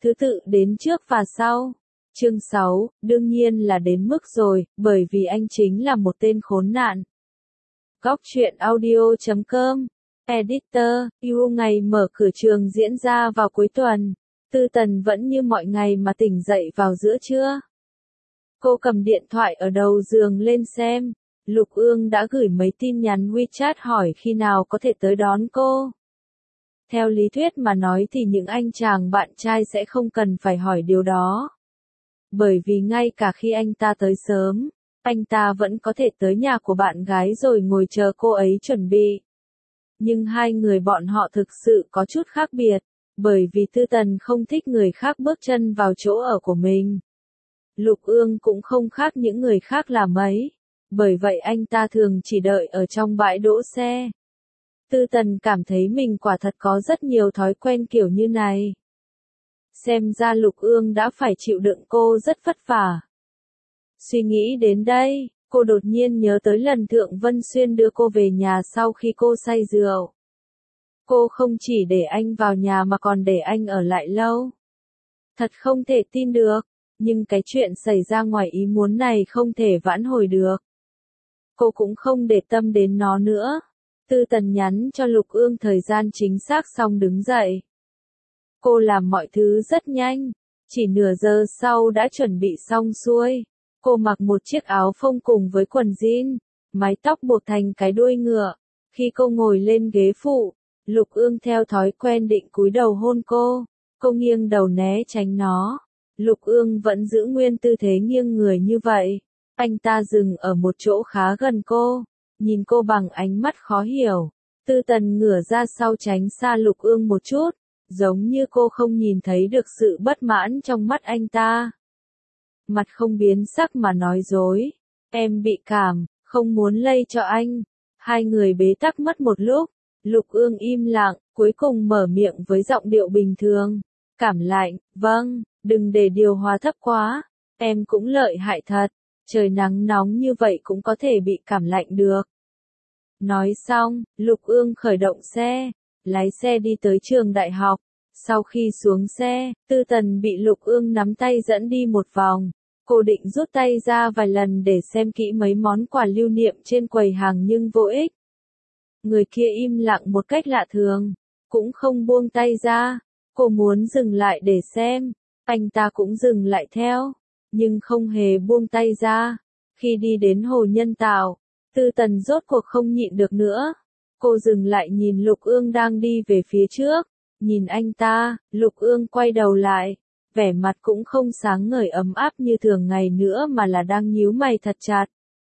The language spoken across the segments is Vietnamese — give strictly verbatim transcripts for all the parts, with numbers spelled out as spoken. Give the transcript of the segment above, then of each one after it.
thứ tự đến trước và sau. Chương sáu, đương nhiên là đến mức rồi, bởi vì anh chính là một tên khốn nạn. Góc truyện audio chấm com, Editor, yêu ngày mở cửa trường diễn ra vào cuối tuần. Tư Tần vẫn như mọi ngày mà tỉnh dậy vào giữa trưa. Cô cầm điện thoại ở đầu giường lên xem. Lục Ương đã gửi mấy tin nhắn WeChat hỏi khi nào có thể tới đón cô. Theo lý thuyết mà nói thì những anh chàng bạn trai sẽ không cần phải hỏi điều đó. Bởi vì ngay cả khi anh ta tới sớm, anh ta vẫn có thể tới nhà của bạn gái rồi ngồi chờ cô ấy chuẩn bị. Nhưng hai người bọn họ thực sự có chút khác biệt, bởi vì Tư Tần không thích người khác bước chân vào chỗ ở của mình. Lục Ương cũng không khác những người khác là mấy, bởi vậy anh ta thường chỉ đợi ở trong bãi đỗ xe. Tư Tần cảm thấy mình quả thật có rất nhiều thói quen kiểu như này. Xem ra Lục Ương đã phải chịu đựng cô rất vất vả. Suy nghĩ đến đây, cô đột nhiên nhớ tới lần Thượng Vân Xuyên đưa cô về nhà sau khi cô say rượu. Cô không chỉ để anh vào nhà mà còn để anh ở lại lâu. Thật không thể tin được, nhưng cái chuyện xảy ra ngoài ý muốn này không thể vãn hồi được. Cô cũng không để tâm đến nó nữa. Tư Tần nhắn cho Lục Ương thời gian chính xác xong đứng dậy. Cô làm mọi thứ rất nhanh, chỉ nửa giờ sau đã chuẩn bị xong xuôi. Cô mặc một chiếc áo phông cùng với quần jean, mái tóc buộc thành cái đuôi ngựa. Khi cô ngồi lên ghế phụ, Lục Ương theo thói quen định cúi đầu hôn cô. Cô nghiêng đầu né tránh nó. Lục Ương vẫn giữ nguyên tư thế nghiêng người như vậy. Anh ta dừng ở một chỗ khá gần cô, nhìn cô bằng ánh mắt khó hiểu. Tư Tần ngửa ra sau tránh xa Lục Ương một chút, giống như cô không nhìn thấy được sự bất mãn trong mắt anh ta. Mặt không biến sắc mà nói dối, em bị cảm, không muốn lây cho anh. Hai người bế tắc mất một lúc, Lục Ương im lặng, cuối cùng mở miệng với giọng điệu bình thường. Cảm lạnh, vâng, đừng để điều hòa thấp quá, em cũng lợi hại thật, trời nắng nóng như vậy cũng có thể bị cảm lạnh được. Nói xong, Lục Ương khởi động xe, lái xe đi tới trường đại học. Sau khi xuống xe, Tư Tần bị Lục Ương nắm tay dẫn đi một vòng. Cô định rút tay ra vài lần để xem kỹ mấy món quà lưu niệm trên quầy hàng nhưng vô ích. Người kia im lặng một cách lạ thường, cũng không buông tay ra. Cô muốn dừng lại để xem, anh ta cũng dừng lại theo, nhưng không hề buông tay ra. Khi đi đến hồ nhân tạo, Tư Tần rốt cuộc không nhịn được nữa. Cô dừng lại nhìn Lục Ương đang đi về phía trước. Nhìn anh ta, Lục Ương quay đầu lại, vẻ mặt cũng không sáng ngời ấm áp như thường ngày nữa mà là đang nhíu mày thật chặt.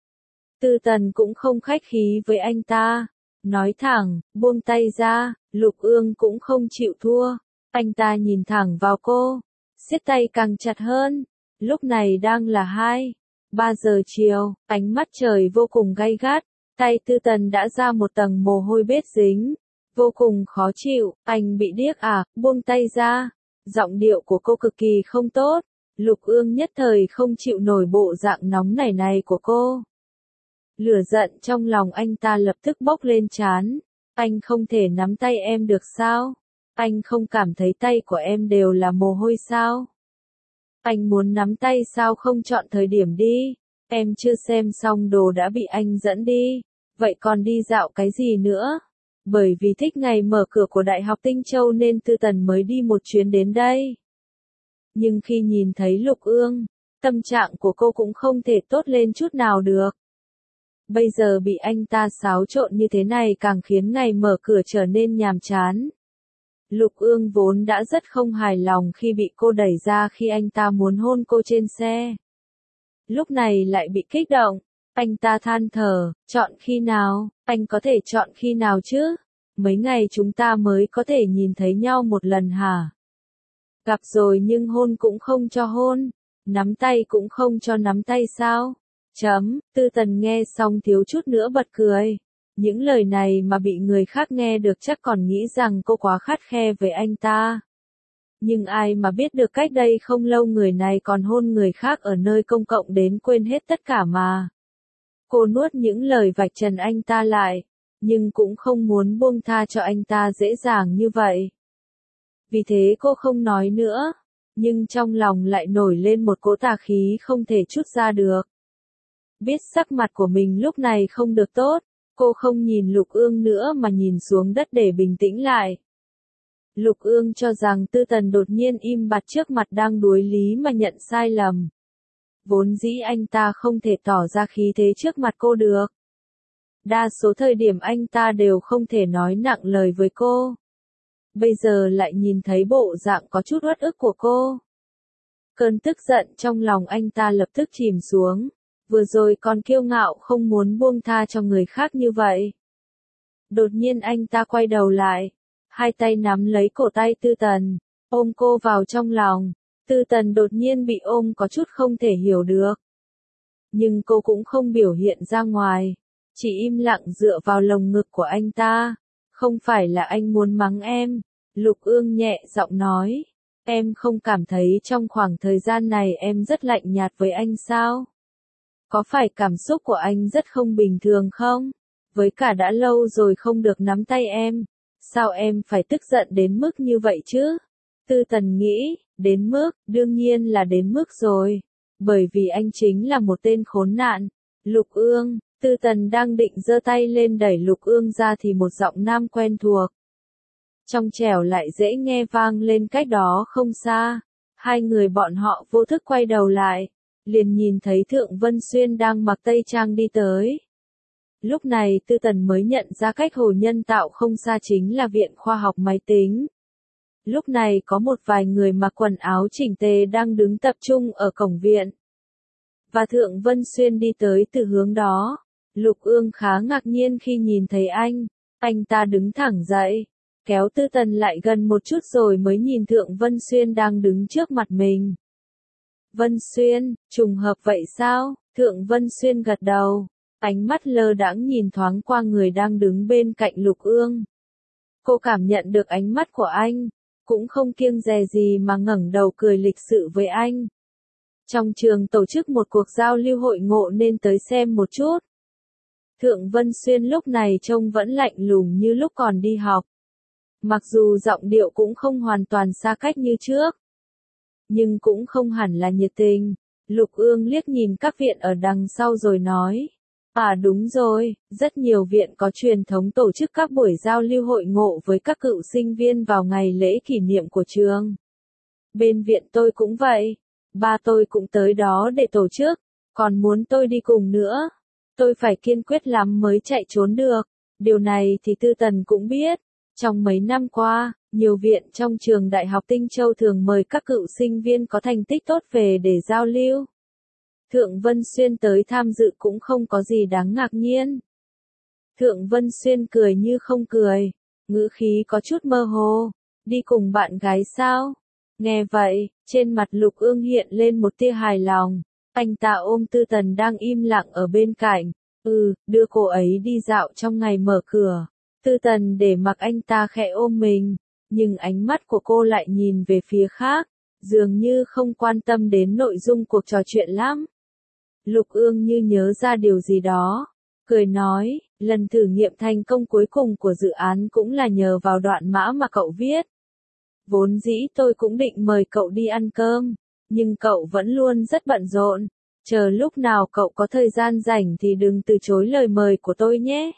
Tư Tần cũng không khách khí với anh ta, nói thẳng, buông tay ra. Lục Ương cũng không chịu thua, anh ta nhìn thẳng vào cô, siết tay càng chặt hơn. Lúc này đang là hai, ba giờ chiều, ánh mắt trời vô cùng gay gắt, tay Tư Tần đã ra một tầng mồ hôi bết dính. Vô cùng khó chịu, anh bị điếc à, buông tay ra. Giọng điệu của cô cực kỳ không tốt. Lục Ương nhất thời không chịu nổi bộ dạng nóng nảy này của cô. Lửa giận trong lòng anh ta lập tức bốc lên trán. Anh không thể nắm tay em được sao? Anh không cảm thấy tay của em đều là mồ hôi sao? Anh muốn nắm tay sao không chọn thời điểm đi? Em chưa xem xong đồ đã bị anh dẫn đi. Vậy còn đi dạo cái gì nữa? Bởi vì thích ngày mở cửa của Đại học Tinh Châu nên Tư Tần mới đi một chuyến đến đây. Nhưng khi nhìn thấy Lục Ương, tâm trạng của cô cũng không thể tốt lên chút nào được. Bây giờ bị anh ta xáo trộn như thế này càng khiến ngày mở cửa trở nên nhàm chán. Lục Ương vốn đã rất không hài lòng khi bị cô đẩy ra khi anh ta muốn hôn cô trên xe. Lúc này lại bị kích động. Anh ta than thở, chọn khi nào, anh có thể chọn khi nào chứ? Mấy ngày chúng ta mới có thể nhìn thấy nhau một lần hả? Gặp rồi nhưng hôn cũng không cho hôn, nắm tay cũng không cho nắm tay sao? Chấm, Tư Tần nghe xong thiếu chút nữa bật cười. Những lời này mà bị người khác nghe được chắc còn nghĩ rằng cô quá khắt khe với anh ta. Nhưng ai mà biết được cách đây không lâu người này còn hôn người khác ở nơi công cộng đến quên hết tất cả mà. Cô nuốt những lời vạch trần anh ta lại, nhưng cũng không muốn buông tha cho anh ta dễ dàng như vậy. Vì thế cô không nói nữa. nhưng trong lòng lại nổi lên một cỗ tà khí không thể trút ra được. Biết sắc mặt của mình lúc này không được tốt, cô không nhìn Lục Ương nữa mà nhìn xuống đất để bình tĩnh lại. Lục Ương cho rằng Tư Tần đột nhiên im bặt trước mặt đang đuối lý mà nhận sai lầm. Vốn dĩ anh ta không thể tỏ ra khí thế trước mặt cô được. Đa số thời điểm anh ta đều không thể nói nặng lời với cô. Bây giờ lại nhìn thấy bộ dạng có chút uất ức của cô. Cơn tức giận trong lòng anh ta lập tức chìm xuống. Vừa rồi còn kiêu ngạo không muốn buông tha cho người khác như vậy. Đột nhiên anh ta quay đầu lại. Hai tay nắm lấy cổ tay Tư Tần, ôm cô vào trong lòng. Tư Tần đột nhiên bị ôm có chút không thể hiểu được. Nhưng cô cũng không biểu hiện ra ngoài. Chỉ im lặng dựa vào lồng ngực của anh ta. Không phải là anh muốn mắng em. Lục Ương nhẹ giọng nói. Em không cảm thấy trong khoảng thời gian này em rất lạnh nhạt với anh sao? Có phải cảm xúc của anh rất không bình thường không? Với cả đã lâu rồi không được nắm tay em. Sao em phải tức giận đến mức như vậy chứ? Tư Tần nghĩ, đến mức, đương nhiên là đến mức rồi. Bởi vì anh chính là một tên khốn nạn. Lục Ương, Tư Tần đang định giơ tay lên đẩy Lục Ương ra thì một giọng nam quen thuộc. Trong trẻo lại dễ nghe vang lên cách đó không xa. Hai người bọn họ vô thức quay đầu lại. Liền nhìn thấy Thượng Vân Xuyên đang mặc tây trang đi tới. Lúc này Tư Tần mới nhận ra cách hồ nhân tạo không xa chính là Viện Khoa học Máy tính. Lúc này có một vài người mặc quần áo chỉnh tề đang đứng tập trung ở cổng viện. Và Thượng Vân Xuyên đi tới từ hướng đó. Lục Ương khá ngạc nhiên khi nhìn thấy anh. Anh ta đứng thẳng dậy, kéo Tư Tần lại gần một chút rồi mới nhìn Thượng Vân Xuyên đang đứng trước mặt mình. Vân Xuyên, trùng hợp vậy sao? Thượng Vân Xuyên gật đầu. Ánh mắt lơ đãng nhìn thoáng qua người đang đứng bên cạnh Lục Ương. Cô cảm nhận được ánh mắt của anh, cũng không kiêng dè gì mà ngẩng đầu cười lịch sự với anh. Trong trường tổ chức một cuộc giao lưu hội ngộ nên tới xem một chút. Thượng Vân Xuyên lúc này trông vẫn lạnh lùng như lúc còn đi học. Mặc dù giọng điệu cũng không hoàn toàn xa cách như trước, nhưng cũng không hẳn là nhiệt tình. Lục Ương liếc nhìn các viện ở đằng sau rồi nói. À đúng rồi, rất nhiều viện có truyền thống tổ chức các buổi giao lưu hội ngộ với các cựu sinh viên vào ngày lễ kỷ niệm của trường. Bên viện tôi cũng vậy, ba tôi cũng tới đó để tổ chức, còn muốn tôi đi cùng nữa. Tôi phải kiên quyết lắm mới chạy trốn được, điều này thì Tư Tần cũng biết. Trong mấy năm qua, nhiều viện trong trường Đại học Tinh Châu thường mời các cựu sinh viên có thành tích tốt về để giao lưu. Thượng Vân Xuyên tới tham dự cũng không có gì đáng ngạc nhiên. Thượng Vân Xuyên cười như không cười, ngữ khí có chút mơ hồ. Đi cùng bạn gái sao? Nghe vậy, trên mặt Lục Ương hiện lên một tia hài lòng. Anh ta ôm Tư Tần đang im lặng ở bên cạnh. Ừ, đưa cô ấy đi dạo trong ngày mở cửa. Tư Tần để mặc anh ta khẽ ôm mình, nhưng ánh mắt của cô lại nhìn về phía khác, dường như không quan tâm đến nội dung cuộc trò chuyện lắm. Lục Ương như nhớ ra điều gì đó, cười nói, lần thử nghiệm thành công cuối cùng của dự án cũng là nhờ vào đoạn mã mà cậu viết. Vốn dĩ tôi cũng định mời cậu đi ăn cơm, nhưng cậu vẫn luôn rất bận rộn. Chờ lúc nào cậu có thời gian rảnh thì đừng từ chối lời mời của tôi nhé.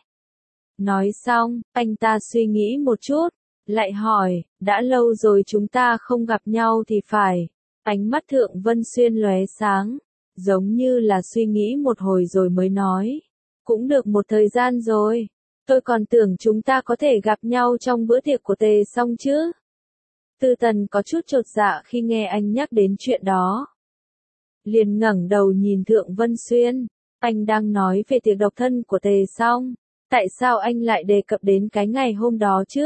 Nói xong, anh ta suy nghĩ một chút, lại hỏi, đã lâu rồi chúng ta không gặp nhau thì phải. Ánh mắt Thượng Vân Xuyên lóe sáng, giống như là suy nghĩ một hồi rồi mới nói. Cũng được một thời gian rồi, tôi còn tưởng chúng ta có thể gặp nhau trong bữa tiệc của Tề Song chứ. Tư Tần có chút chột dạ khi nghe anh nhắc đến chuyện đó. Liền ngẩng đầu nhìn Thượng Vân Xuyên, anh đang nói về tiệc độc thân của Tề Song. Tại sao anh lại đề cập đến cái ngày hôm đó chứ?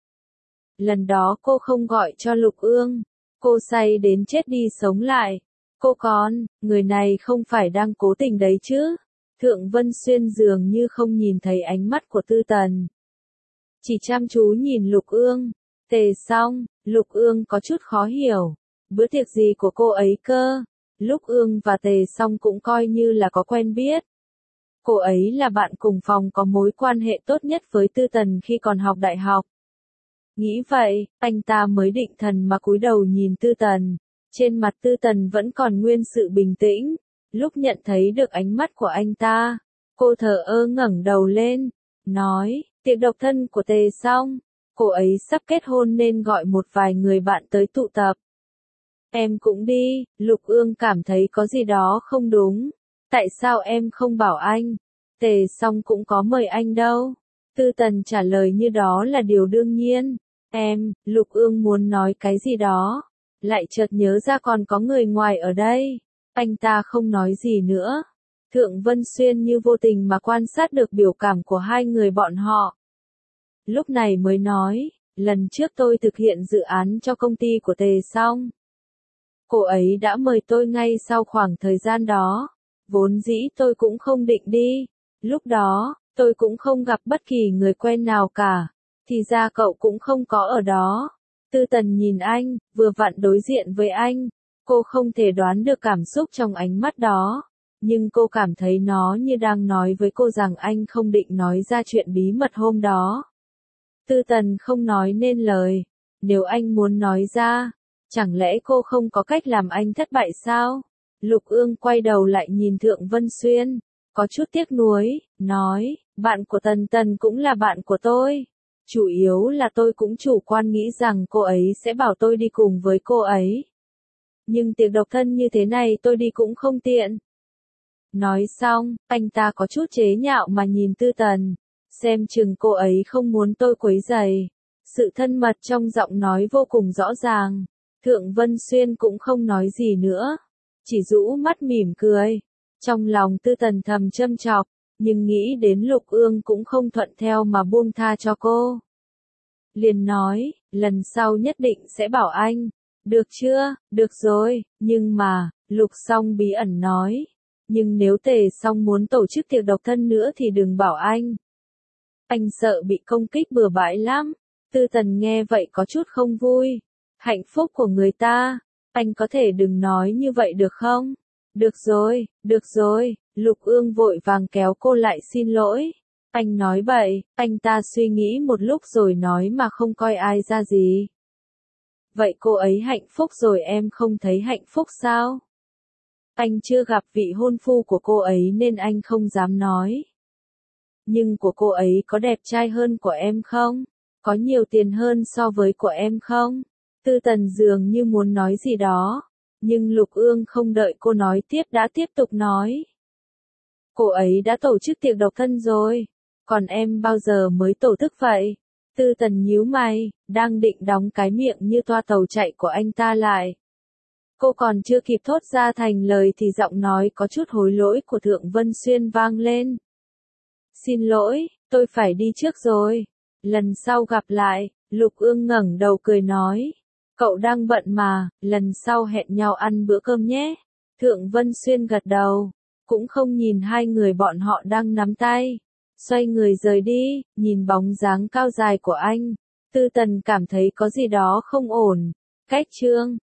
Lần đó cô không gọi cho Lục Ương. Cô say đến chết đi sống lại. Cô còn, người này không phải đang cố tình đấy chứ? Thượng Vân Xuyên dường như không nhìn thấy ánh mắt của Tư Tần. Chỉ chăm chú nhìn Lục Ương. Tề Song, Lục Ương có chút khó hiểu. Bữa tiệc gì của cô ấy cơ? Lục Ương và Tề Song cũng coi như là có quen biết. Cô ấy là bạn cùng phòng có mối quan hệ tốt nhất với Tư Tần khi còn học đại học. Nghĩ vậy, anh ta mới định thần mà cúi đầu nhìn Tư Tần. Trên mặt Tư Tần vẫn còn nguyên sự bình tĩnh, lúc nhận thấy được ánh mắt của anh ta, cô thờ ơ ngẩng đầu lên, nói, tiệc độc thân của Tề xong, cô ấy sắp kết hôn nên gọi một vài người bạn tới tụ tập. Em cũng đi, Lục Ương cảm thấy có gì đó không đúng, tại sao em không bảo anh, Tề xong cũng có mời anh đâu. Tư Tần trả lời như đó là điều đương nhiên. Em, Lục Ương muốn nói cái gì đó, lại chợt nhớ ra còn có người ngoài ở đây. Anh ta không nói gì nữa. Thượng Vân Xuyên như vô tình mà quan sát được biểu cảm của hai người bọn họ. Lúc này mới nói, lần trước tôi thực hiện dự án cho công ty của Tề xong. Cô ấy đã mời tôi ngay sau khoảng thời gian đó. Vốn dĩ tôi cũng không định đi. Lúc đó, tôi cũng không gặp bất kỳ người quen nào cả. Thì ra cậu cũng không có ở đó. Tư Tần nhìn anh, vừa vặn đối diện với anh. Cô không thể đoán được cảm xúc trong ánh mắt đó. Nhưng cô cảm thấy nó như đang nói với cô rằng anh không định nói ra chuyện bí mật hôm đó. Tư Tần không nói nên lời. Nếu anh muốn nói ra, chẳng lẽ cô không có cách làm anh thất bại sao? Lục Ương quay đầu lại nhìn Thượng Vân Xuyên, có chút tiếc nuối, nói, bạn của Tần Tần cũng là bạn của tôi. Chủ yếu là tôi cũng chủ quan nghĩ rằng cô ấy sẽ bảo tôi đi cùng với cô ấy. Nhưng tiệc độc thân như thế này tôi đi cũng không tiện. Nói xong, anh ta có chút chế nhạo mà nhìn Tư Tần, xem chừng cô ấy không muốn tôi quấy rầy. Sự thân mật trong giọng nói vô cùng rõ ràng. Thượng Vân Xuyên cũng không nói gì nữa, chỉ rũ mắt mỉm cười. Trong lòng Tư Tần thầm châm chọc, nhưng nghĩ đến Lục Ương cũng không thuận theo mà buông tha cho cô. Liền nói, lần sau nhất định sẽ bảo anh. Được chưa, được rồi, nhưng mà, Lục Song bí ẩn nói. Nhưng nếu Tề Song muốn tổ chức tiệc độc thân nữa thì đừng bảo anh. Anh sợ bị công kích bừa bãi lắm. Tư Tần nghe vậy có chút không vui. Hạnh phúc của người ta, anh có thể đừng nói như vậy được không? Được rồi, được rồi, Lục Ương vội vàng kéo cô lại xin lỗi. Anh nói bậy, anh ta suy nghĩ một lúc rồi nói mà không coi ai ra gì. Vậy cô ấy hạnh phúc rồi em không thấy hạnh phúc sao? Anh chưa gặp vị hôn phu của cô ấy nên anh không dám nói. Nhưng của cô ấy có đẹp trai hơn của em không? Có nhiều tiền hơn so với của em không? Tư Tần dường như muốn nói gì đó, nhưng Lục Ương không đợi cô nói tiếp đã tiếp tục nói. Cô ấy đã tổ chức tiệc độc thân rồi, còn em bao giờ mới tổ chức vậy? Tư Tần nhíu mày, đang định đóng cái miệng như toa tàu chạy của anh ta lại. Cô còn chưa kịp thốt ra thành lời thì giọng nói có chút hối lỗi của Thượng Vân Xuyên vang lên. Xin lỗi, tôi phải đi trước rồi. Lần sau gặp lại, Lục Ương ngẩng đầu cười nói. Cậu đang bận mà, lần sau hẹn nhau ăn bữa cơm nhé. Thượng Vân Xuyên gật đầu, cũng không nhìn hai người bọn họ đang nắm tay. Xoay người rời đi, nhìn bóng dáng cao dài của anh. Tư Tần cảm thấy có gì đó không ổn. Cách chương